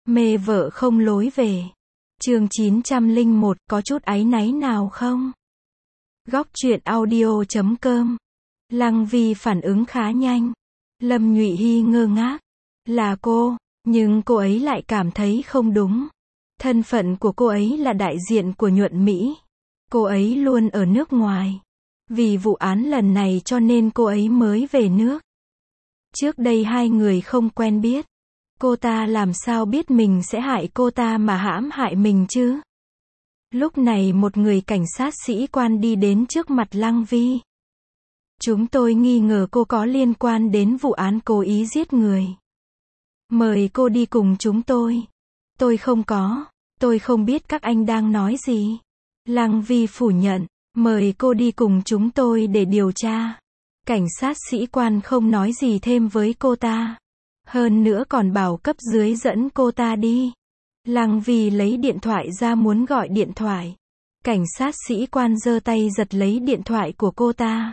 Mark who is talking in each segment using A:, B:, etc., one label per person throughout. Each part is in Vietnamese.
A: Mê vợ không lối về. Chương 901, có chút áy náy nào không? Góc truyện audio.com. Lăng Vi phản ứng khá nhanh. Lâm Nhụy Hy ngơ ngác. Là cô, nhưng cô ấy lại cảm thấy không đúng. Thân phận của cô ấy là đại diện của Nhuận Mỹ. Cô ấy luôn ở nước ngoài. Vì vụ án lần này cho nên cô ấy mới về nước. Trước đây hai người không quen biết. Cô ta làm sao biết mình sẽ hại cô ta mà hãm hại mình chứ? Lúc này một người cảnh sát sĩ quan đi đến trước mặt Lăng Vi. Chúng tôi nghi ngờ cô có liên quan đến vụ án cố ý giết người. Mời cô đi cùng chúng tôi. Tôi không có. Tôi không biết các anh đang nói gì. Lăng Vi phủ nhận. Mời cô đi cùng chúng tôi để điều tra. Cảnh sát sĩ quan không nói gì thêm với cô ta. Hơn nữa còn bảo cấp dưới dẫn cô ta đi. Lăng Vi lấy điện thoại ra muốn gọi điện thoại. Cảnh sát sĩ quan giơ tay giật lấy điện thoại của cô ta.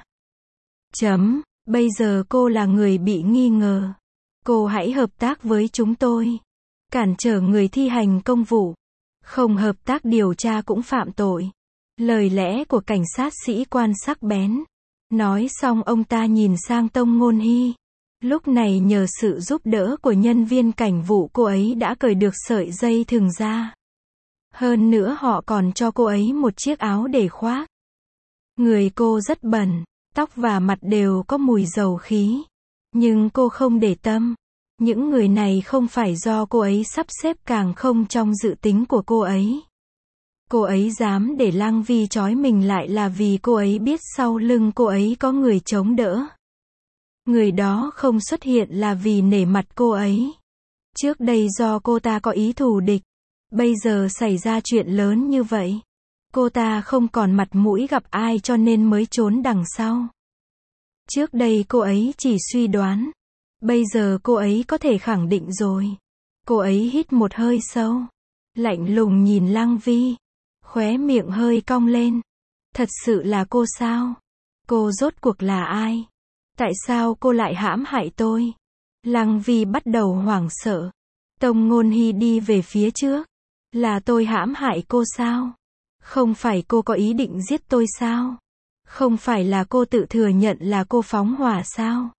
A: Bây giờ cô là người bị nghi ngờ. Cô hãy hợp tác với chúng tôi. Cản trở người thi hành công vụ. Không hợp tác điều tra cũng phạm tội. Lời lẽ của cảnh sát sĩ quan sắc bén. Nói xong ông ta nhìn sang Tông Ngôn Hy. Lúc này nhờ sự giúp đỡ của nhân viên cảnh vụ cô ấy đã cởi được sợi dây thừng ra. Hơn nữa họ còn cho cô ấy một chiếc áo để khoác. Người cô rất bẩn, tóc và mặt đều có mùi dầu khí. Nhưng cô không để tâm. Những người này không phải do cô ấy sắp xếp, càng không trong dự tính của cô ấy. Cô ấy dám để Lăng Vi trói mình lại là vì cô ấy biết sau lưng cô ấy có người chống đỡ. Người đó không xuất hiện là vì nể mặt cô ấy. Trước đây do cô ta có ý thù địch. Bây giờ xảy ra chuyện lớn như vậy. Cô ta không còn mặt mũi gặp ai cho nên mới trốn đằng sau. Trước đây cô ấy chỉ suy đoán. Bây giờ cô ấy có thể khẳng định rồi. Cô ấy hít một hơi sâu. Lạnh lùng nhìn Lăng Vi. Khóe miệng hơi cong lên. Thật sự là cô sao? Cô rốt cuộc là ai? Tại sao cô lại hãm hại tôi? Lăng Vi bắt đầu hoảng sợ. Tông Ngôn Hy đi về phía trước. Là tôi hãm hại cô sao? Không phải cô có ý định giết tôi sao? Không phải là cô tự thừa nhận là cô phóng hỏa sao?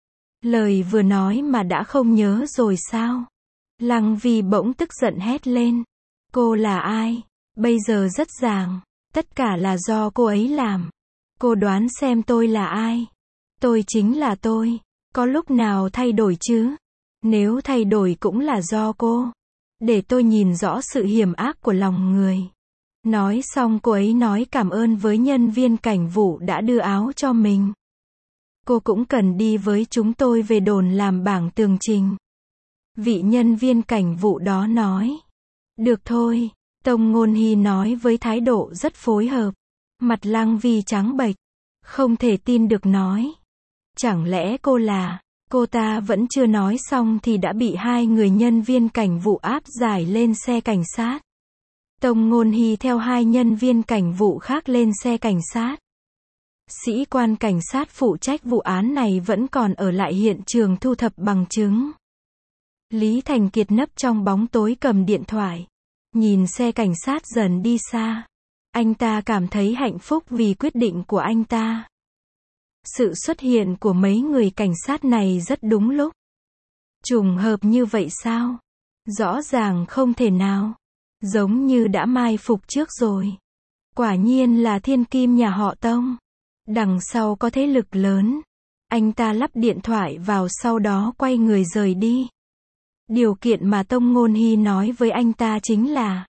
A: Lời vừa nói mà đã không nhớ rồi sao? Lăng Vi bỗng tức giận hét lên. Cô là ai? Bây giờ rất ràng. Tất cả là do cô ấy làm. Cô đoán xem tôi là ai? Tôi chính là tôi. Có lúc nào thay đổi chứ? Nếu thay đổi cũng là do cô. Để tôi nhìn rõ sự hiểm ác của lòng người. Nói xong cô ấy nói cảm ơn với nhân viên cảnh vụ đã đưa áo cho mình. Cô cũng cần đi với chúng tôi về đồn làm bảng tường trình. Vị nhân viên cảnh vụ đó nói. Được thôi. Tông Ngôn Hy nói với thái độ rất phối hợp. Mặt Lăng Vi trắng bệch. Không thể tin được nói. Chẳng lẽ cô ta vẫn chưa nói xong thì đã bị hai người nhân viên cảnh vụ áp giải lên xe cảnh sát. Tông Ngôn Hy theo hai nhân viên cảnh vụ khác lên xe cảnh sát. Sĩ quan cảnh sát phụ trách vụ án này vẫn còn ở lại hiện trường thu thập bằng chứng. Lý Thành Kiệt nấp trong bóng tối cầm điện thoại. Nhìn xe cảnh sát dần đi xa. Anh ta cảm thấy hạnh phúc vì quyết định của anh ta. Sự xuất hiện của mấy người cảnh sát này rất đúng lúc. Trùng hợp như vậy sao? Rõ ràng không thể nào. Giống như đã mai phục trước rồi. Quả nhiên là thiên kim nhà họ Tông. Đằng sau có thế lực lớn. Anh ta lắp điện thoại vào sau đó quay người rời đi. Điều kiện mà Tông Ngôn Hy nói với anh ta chính là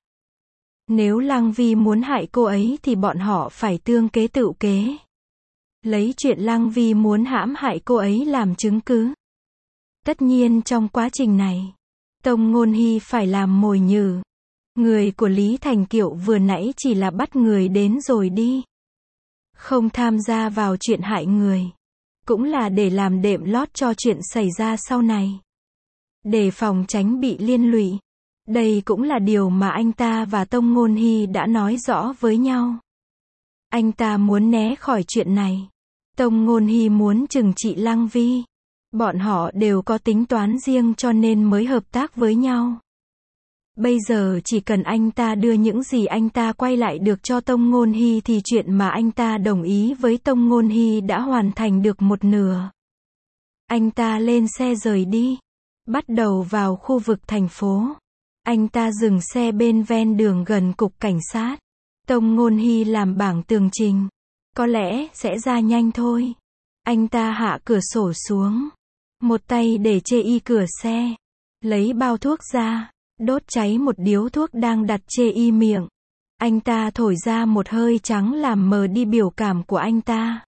A: nếu Lăng Vi muốn hại cô ấy thì bọn họ phải tương kế tựu kế. Lấy chuyện Lăng Vi muốn hãm hại cô ấy làm chứng cứ. Tất nhiên trong quá trình này, Tông Ngôn Hy phải làm mồi nhử. Người của Lý Thành Kiệu vừa nãy chỉ là bắt người đến rồi đi. Không tham gia vào chuyện hại người. Cũng là để làm đệm lót cho chuyện xảy ra sau này. Để phòng tránh bị liên lụy. Đây cũng là điều mà anh ta và Tông Ngôn Hy đã nói rõ với nhau. Anh ta muốn né khỏi chuyện này. Tông Ngôn Hy muốn trừng trị Lăng Vi. Bọn họ đều có tính toán riêng cho nên mới hợp tác với nhau. Bây giờ chỉ cần anh ta đưa những gì anh ta quay lại được cho Tông Ngôn Hy thì chuyện mà anh ta đồng ý với Tông Ngôn Hy đã hoàn thành được một nửa. Anh ta lên xe rời đi. Bắt đầu vào khu vực thành phố. Anh ta dừng xe bên ven đường gần cục cảnh sát. Tông Ngôn Hy làm bảng tường trình. Có lẽ sẽ ra nhanh thôi. Anh ta hạ cửa sổ xuống. Một tay để chê y cửa xe. Lấy bao thuốc ra. Đốt cháy một điếu thuốc đang đặt chê y miệng. Anh ta thổi ra một hơi trắng làm mờ đi biểu cảm của anh ta.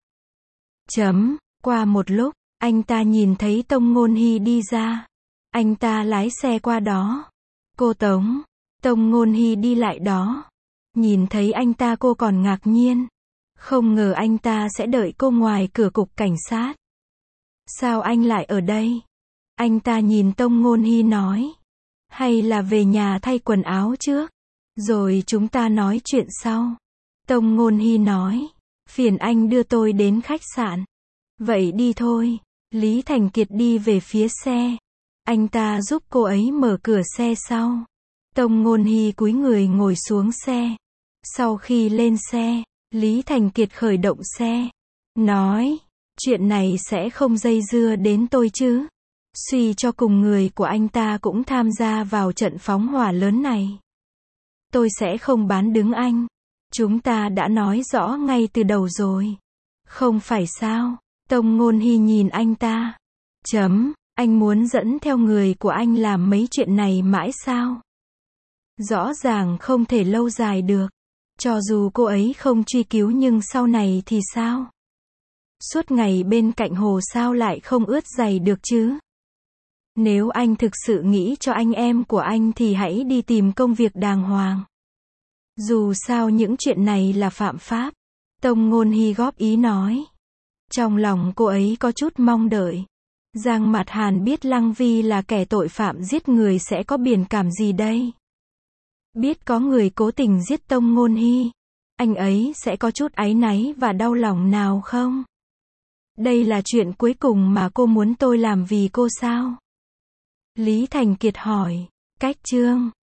A: Qua một lúc, anh ta nhìn thấy Tông Ngôn Hy đi ra. Anh ta lái xe qua đó. Cô Tống. Tông Ngôn Hy đi lại đó. Nhìn thấy anh ta cô còn ngạc nhiên. Không ngờ anh ta sẽ đợi cô ngoài cửa cục cảnh sát. Sao anh lại ở đây? Anh ta nhìn Tông Ngôn Hy nói. Hay là về nhà thay quần áo trước, rồi chúng ta nói chuyện sau. Tông Ngôn Hy nói. Phiền anh đưa tôi đến khách sạn. Vậy đi thôi. Lý Thành Kiệt đi về phía xe. Anh ta giúp cô ấy mở cửa xe sau. Tông Ngôn Hy cúi người ngồi xuống xe. Sau khi lên xe, Lý Thành Kiệt khởi động xe. Nói, chuyện này sẽ không dây dưa đến tôi chứ. Suy cho cùng người của anh ta cũng tham gia vào trận phóng hỏa lớn này. Tôi sẽ không bán đứng anh. Chúng ta đã nói rõ ngay từ đầu rồi. Không phải sao? Tông Ngôn Hy nhìn anh ta. Anh muốn dẫn theo người của anh làm mấy chuyện này mãi sao? Rõ ràng không thể lâu dài được. Cho dù cô ấy không truy cứu nhưng sau này thì sao? Suốt ngày bên cạnh hồ sao lại không ướt giày được chứ? Nếu anh thực sự nghĩ cho anh em của anh thì hãy đi tìm công việc đàng hoàng. Dù sao những chuyện này là phạm pháp. Tông Ngôn Hy góp ý nói. Trong lòng cô ấy có chút mong đợi. Giang Mạt Hàn biết Lăng Vi là kẻ tội phạm giết người sẽ có biển cảm gì đây? Biết có người cố tình giết Tông Ngôn Hy, anh ấy sẽ có chút áy náy và đau lòng nào không? Đây là chuyện cuối cùng mà cô muốn tôi làm vì cô sao? Lý Thành Kiệt hỏi. Cách chương